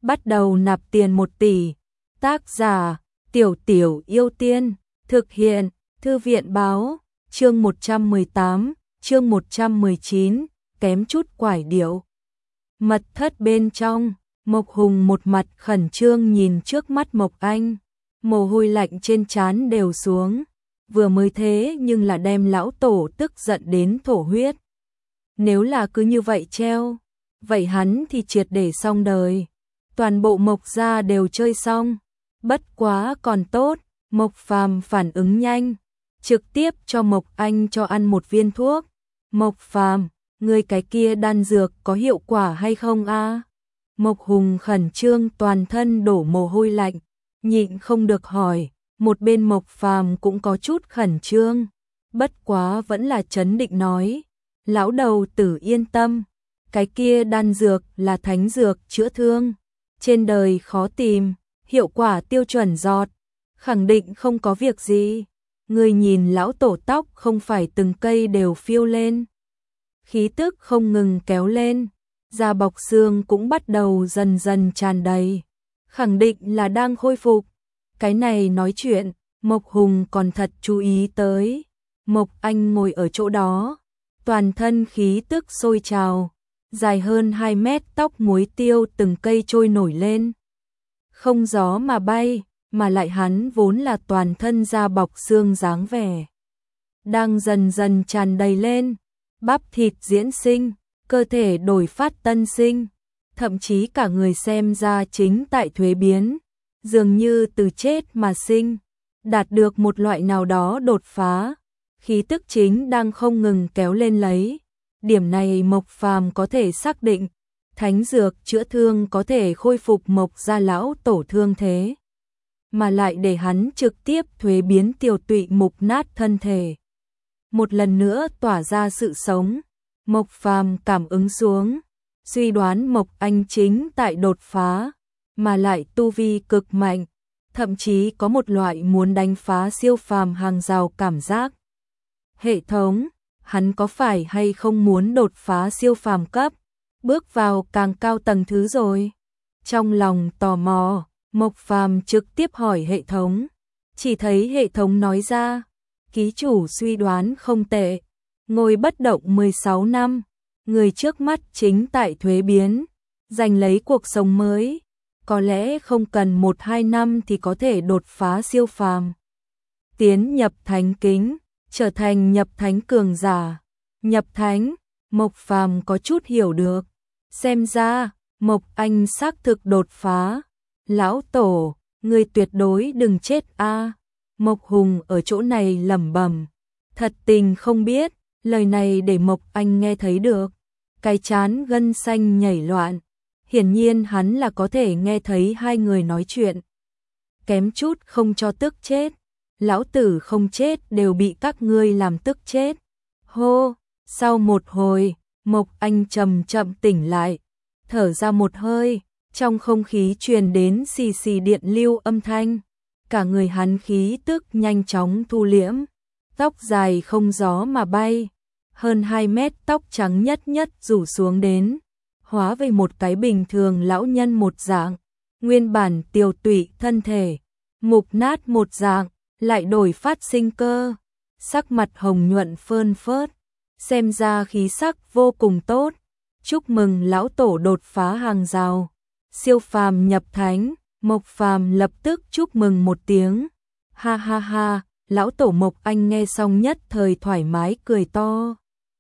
bắt đầu nạp tiền 1 tỷ. Tác giả: Tiểu Tiểu Yêu Tiên. Thực hiện: Thư viện báo. Chương 118, chương 119, kém chút quải điệu. Mật thất bên trong, Mộc Hùng một mặt khẩn trương nhìn trước mắt Mộc Anh, mồ hôi lạnh trên trán đều xuống, vừa mới thế nhưng là đem lão tổ tức giận đến thổ huyết. Nếu là cứ như vậy treo, vậy hắn thì triệt để xong đời, toàn bộ Mộc gia đều chơi xong. Bất quá còn tốt, Mộc Phàm phản ứng nhanh, trực tiếp cho Mộc Anh cho ăn 1 viên thuốc. Mộc Phàm, ngươi cái kia đan dược có hiệu quả hay không a? Mộc Hùng khẩn trương toàn thân đổ mồ hôi lạnh, nhịn không được hỏi, một bên Mộc Phàm cũng có chút khẩn trương, bất quá vẫn là trấn định nói, lão đầu tử yên tâm, cái kia đan dược là thánh dược chữa thương, trên đời khó tìm, hiệu quả tiêu chuẩn giọt, khẳng định không có việc gì. Ngươi nhìn lão tổ tóc không phải từng cây đều phiêu lên, khí tức không ngừng kéo lên, da bọc xương cũng bắt đầu dần dần tràn đầy, khẳng định là đang khôi phục. Cái này nói chuyện, Mộc Hùng còn thật chú ý tới. Mộc Anh ngồi ở chỗ đó, toàn thân khí tức sôi trào, dài hơn 2 mét tóc muối tiêu từng cây trôi nổi lên, không gió mà bay, mà lại hắn vốn là toàn thân da bọc xương dáng vẻ, đang dần dần tràn đầy lên, bắp thịt diễn sinh, cơ thể đổi phát tân sinh, thậm chí cả người xem ra chính tại thuế biến, dường như từ chết mà sinh, đạt được một loại nào đó đột phá, khí tức chính đang không ngừng kéo lên lấy. Điểm này Mộc Phàm có thể xác định, thánh dược chữa thương có thể khôi phục Mộc gia lão tổ thương thế, mà lại để hắn trực tiếp thuế biến tiêu tụy mục nát thân thể, một lần nữa tỏa ra sự sống. Mộc Phàm cảm ứng xuống, suy đoán Mộc Anh chính tại đột phá, mà lại tu vi cực mạnh, thậm chí có một loại muốn đánh phá siêu phàm hàng rào cảm giác. Hệ thống, hắn có phải hay không muốn đột phá siêu phàm cấp, bước vào càng cao tầng thứ rồi? Trong lòng tò mò, Mộc Phàm trực tiếp hỏi hệ thống, chỉ thấy hệ thống nói ra, ký chủ suy đoán không tệ, ngồi bất động 16 năm, người trước mắt chính tại thuế biến, giành lấy cuộc sống mới, có lẽ không cần 1-2 năm thì có thể đột phá siêu phàm, tiến nhập thánh kính, trở thành nhập thánh cường giả. Nhập thánh, Mộc Phàm có chút hiểu được, xem ra Mộc Anh xác thực đột phá. Lão tổ, ngươi tuyệt đối đừng chết a. Mộc Hùng ở chỗ này lẩm bẩm, thật tình không biết, lời này để Mộc Anh nghe thấy được, cái trán gân xanh nhảy loạn, hiển nhiên hắn là có thể nghe thấy hai người nói chuyện. Kém chút không cho tức chết, lão tử không chết đều bị các ngươi làm tức chết. Hô, sau một hồi, Mộc Anh chậm chậm tỉnh lại, thở ra một hơi, trong không khí truyền đến xì xì điện lưu âm thanh, cả người hắn khí tức nhanh chóng thu liễm, tóc dài không gió mà bay, hơn 2 mét tóc trắng nhất nhất rủ xuống đến, hóa về một cái bình thường lão nhân một dạng, nguyên bản tiều tụy thân thể, mục nát một dạng, lại đổi phát sinh cơ, sắc mặt hồng nhuận phơn phớt, xem ra khí sắc vô cùng tốt. Chúc mừng lão tổ đột phá hàng rào, siêu phàm nhập thánh. Mộc Phàm lập tức chúc mừng một tiếng, ha ha ha. Lão tổ Mộc Anh nghe xong nhất thời thoải mái cười to.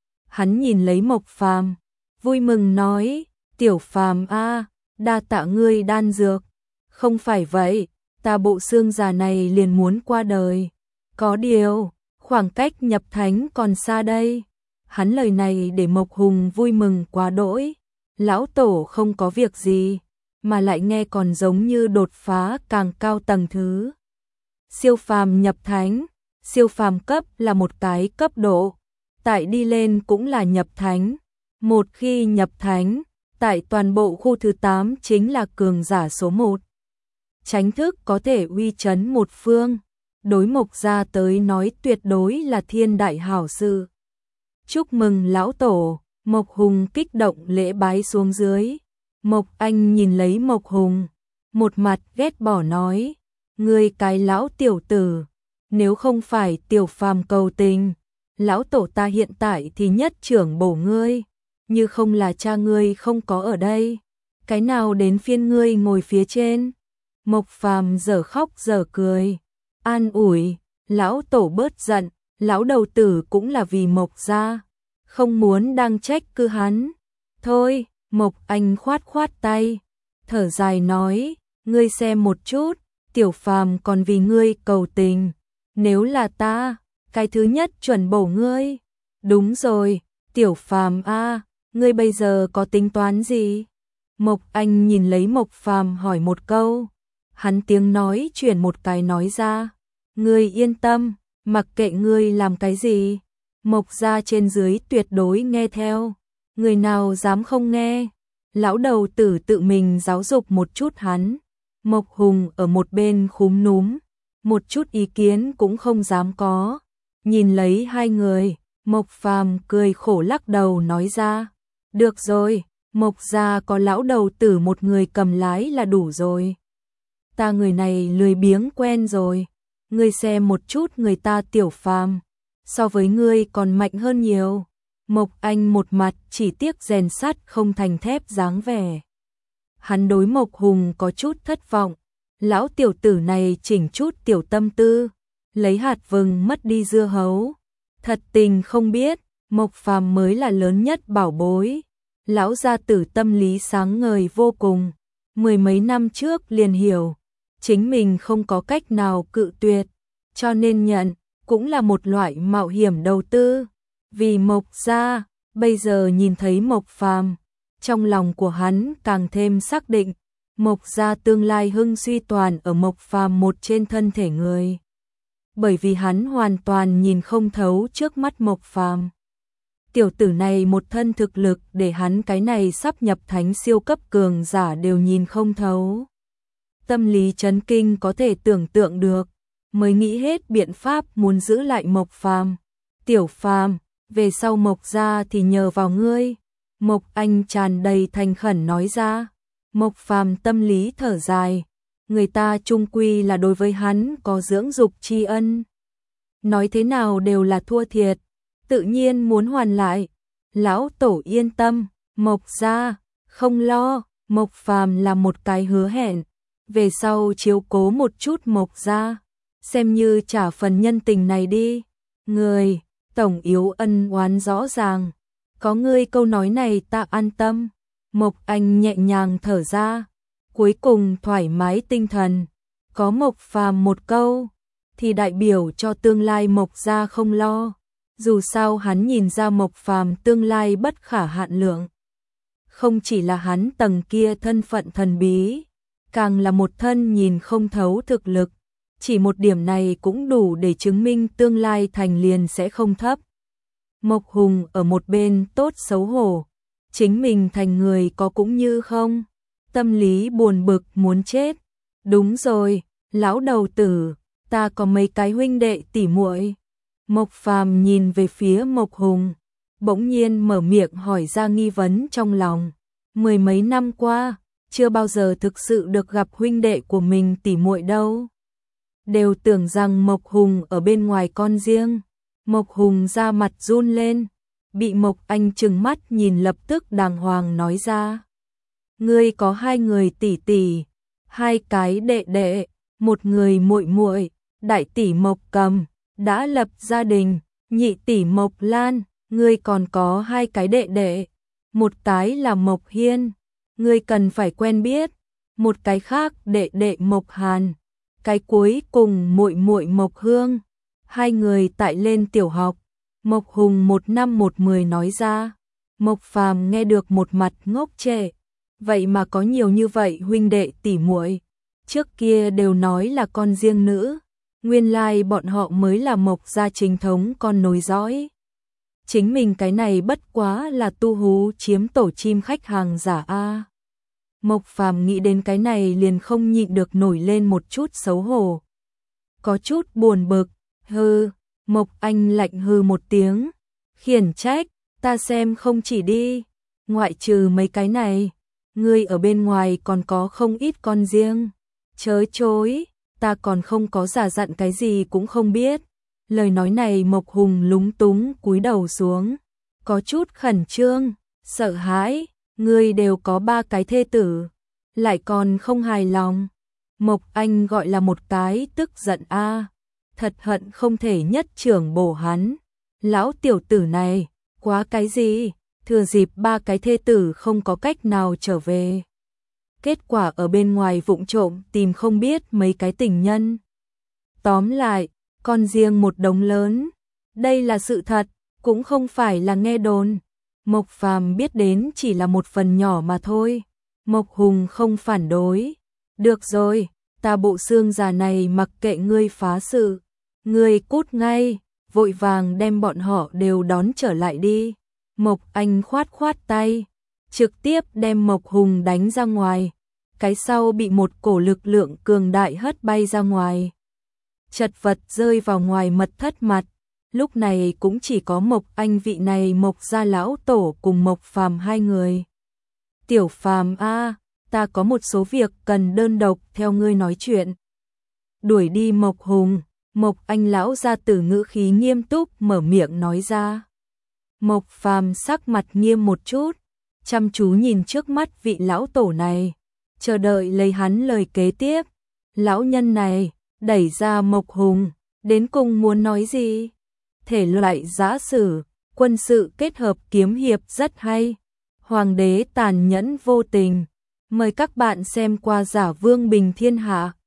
Hắn nhìn lấy Mộc Phàm, vui mừng nói, tiểu Phàm a, đa tạ ngươi đan dược. Không phải vậy, ta bộ xương già này liền muốn qua đời. Có điều, khoảng cách nhập thánh còn xa đây. Hắn lời này để Mộc Hùng vui mừng quá đỗi. Lão tổ không có việc gì, mà lại nghe còn giống như đột phá càng cao tầng thứ. Siêu phàm nhập thánh, siêu phàm cấp là một cái cấp độ, tại đi lên cũng là nhập thánh. Một khi nhập thánh, tại toàn bộ khu thứ 8 chính là cường giả số 1. Chánh thức có thể uy chấn một phương, đối Mộc gia tới nói tuyệt đối là thiên đại hảo sự. Chúc mừng lão tổ, Mộc Hùng kích động lễ bái xuống dưới. Mộc Anh nhìn lấy Mộc Hùng, một mặt ghét bỏ nói, ngươi cái lão tiểu tử, nếu không phải Tiểu Phàm cầu tình, lão tổ ta hiện tại thì nhất trưởng bổ ngươi, như không là cha ngươi không có ở đây, cái nào đến phiên ngươi ngồi phía trên. Mộc Phàm dở khóc dở cười, an ủi, lão tổ bớt giận, lão đầu tử cũng là vì Mộc gia, không muốn đang trách cứ hắn. Thôi, Mộc Anh khoát khoát tay, thở dài nói, ngươi xem một chút, Tiểu Phàm còn vì ngươi cầu tình, nếu là ta, cái thứ nhất chuẩn bổ ngươi. Đúng rồi, Tiểu Phàm a, ngươi bây giờ có tính toán gì? Mộc Anh nhìn lấy Mộc Phàm hỏi một câu, hắn tiếng nói chuyển một cái nói ra, ngươi yên tâm, mặc kệ ngươi làm cái gì, Mộc gia trên dưới tuyệt đối nghe theo, người nào dám không nghe. Lão đầu tử tự mình giáo dục một chút hắn. Mộc Hùng ở một bên khúm núm, một chút ý kiến cũng không dám có. Nhìn lấy hai người, Mộc Phàm cười khổ lắc đầu nói ra, được rồi, Mộc gia có lão đầu tử một người cầm lái là đủ rồi. Ta người này lười biếng quen rồi, ngươi xem một chút người ta Tiểu Phàm, so với ngươi còn mạnh hơn nhiều. Mộc Anh một mặt chỉ tiếc rèn sắt không thành thép dáng vẻ. Hắn đối Mộc Hùng có chút thất vọng, lão tiểu tử này chỉnh chút tiểu tâm tư, lấy hạt vừng mất đi dưa hấu. Thật tình không biết, Mộc Phàm mới là lớn nhất bảo bối. Lão gia tử tâm lý sáng ngời vô cùng, mười mấy năm trước liền hiểu, chính mình không có cách nào cự tuyệt, cho nên nhận, cũng là một loại mạo hiểm đầu tư. Vì Mộc gia, bây giờ nhìn thấy Mộc Phàm, trong lòng của hắn càng thêm xác định, Mộc gia tương lai hưng suy toàn ở Mộc Phàm một trên thân thể người. Bởi vì hắn hoàn toàn nhìn không thấu trước mắt Mộc Phàm. Tiểu tử này một thân thực lực để hắn cái này sắp nhập thánh siêu cấp cường giả đều nhìn không thấu. Tâm lý chấn kinh có thể tưởng tượng được, mới nghĩ hết biện pháp muốn giữ lại Mộc Phàm. Tiểu Phàm, về sau Mộc gia thì nhờ vào ngươi. Mộc Anh tràn đầy thành khẩn nói ra. Mộc Phàm tâm lý thở dài, người ta chung quy là đối với hắn có dưỡng dục tri ân. Nói thế nào đều là thua thiệt, tự nhiên muốn hoàn lại. Lão tổ yên tâm, Mộc gia, không lo, Mộc Phàm là một cái hứa hẹn. Về sau chiếu cố một chút Mộc gia, xem như trả phần nhân tình này đi. Người, tổng yếu ân oán rõ ràng, có ngươi câu nói này ta an tâm. Mộc Anh nhẹ nhàng thở ra, cuối cùng thoải mái tinh thần. Có Mộc Phàm một câu, thì đại biểu cho tương lai Mộc gia không lo. Dù sao hắn nhìn ra Mộc Phàm tương lai bất khả hạn lượng. Không chỉ là hắn tầng kia thân phận thần bí, càng là một thân nhìn không thấu thực lực. Chỉ một điểm này cũng đủ để chứng minh tương lai thành liền sẽ không thấp. Mộc Hùng ở một bên tốt xấu hổ, chính mình thành người có cũng như không, tâm lý buồn bực muốn chết. Đúng rồi, lão đầu tử, ta có mấy cái huynh đệ tỉ muội. Mộc Phàm nhìn về phía Mộc Hùng, bỗng nhiên mở miệng hỏi ra nghi vấn trong lòng. Mười mấy năm qua, chưa bao giờ thực sự được gặp huynh đệ của mình tỉ muội đâu. Đều tưởng rằng Mộc Hùng ở bên ngoài con riêng. Mộc Hùng ra mặt run lên, bị Mộc Anh trừng mắt nhìn lập tức đàng hoàng nói ra. Ngươi có hai người tỷ tỷ, hai cái đệ đệ, một người muội muội, đại tỷ Mộc Cầm, đã lập gia đình, nhị tỷ Mộc Lan, ngươi còn có hai cái đệ đệ, một cái là Mộc Hiên, ngươi cần phải quen biết, một cái khác đệ đệ Mộc Hàn, cái cuối cùng muội muội Mộc Hương. Hai người tại lên tiểu học. Mộc Hùng 1 năm 1 10 nói ra. Mộc Phàm nghe được một mặt ngốc trệ. Vậy mà có nhiều như vậy huynh đệ tỷ muội. Trước kia đều nói là con riêng nữ. Nguyên lai bọn họ mới là Mộc gia chính thống con nối dõi. Chính mình cái này bất quá là tu hú chiếm tổ chim khách hàng giả a. Mộc Phàm nghĩ đến cái này liền không nhịn được nổi lên một chút xấu hổ. Có chút buồn bực. Hừ, Mộc Anh lạnh hừ một tiếng, khiển trách, ta xem không chỉ đi, ngoại trừ mấy cái này, ngươi ở bên ngoài còn có không ít con riêng. Chớ chối, ta còn không có giả dặn cái gì cũng không biết. Lời nói này Mộc Hùng lúng túng cúi đầu xuống, có chút khẩn trương, sợ hãi, ngươi đều có 3 cái thê tử, lại còn không hài lòng. Mộc Anh gọi là một cái tức giận a, thật hận không thể nhất trưởng bổ hắn. Lão tiểu tử này, quá cái gì, thừa dịp 3 cái thê tử không có cách nào trở về. Kết quả ở bên ngoài vụng trộm tìm không biết mấy cái tình nhân. Tóm lại, con riêng một đống lớn. Đây là sự thật, cũng không phải là nghe đồn. Mộc Phàm biết đến chỉ là một phần nhỏ mà thôi. Mộc Hùng không phản đối. Được rồi, ta bộ xương già này mặc kệ ngươi phá sự. Ngươi cút ngay, vội vàng đem bọn họ đều đón trở lại đi. Mộc Anh khoát khoát tay, trực tiếp đem Mộc Hùng đánh ra ngoài. Cái sau bị một cổ lực lượng cường đại hất bay ra ngoài. Chật vật rơi vào ngoài mật thất mặt. Lúc này cũng chỉ có Mộc Anh vị này Mộc gia lão tổ cùng Mộc Phàm 2 người. Tiểu Phàm a, ta có một số việc cần đơn độc theo ngươi nói chuyện. Đuổi đi Mộc Hùng, Mộc Anh lão gia tử ngữ khí nghiêm túc mở miệng nói ra. Mộc Phàm sắc mặt nghiêm một chút, chăm chú nhìn trước mắt vị lão tổ này, chờ đợi lấy hắn lời kế tiếp. Lão nhân này đẩy ra Mộc Hùng, đến cùng muốn nói gì? Thể loại giã sử, quân sự kết hợp kiếm hiệp rất hay. Hoàng đế tàn nhẫn vô tình. Mời các bạn xem qua Giả Vương Bình Thiên Hạ.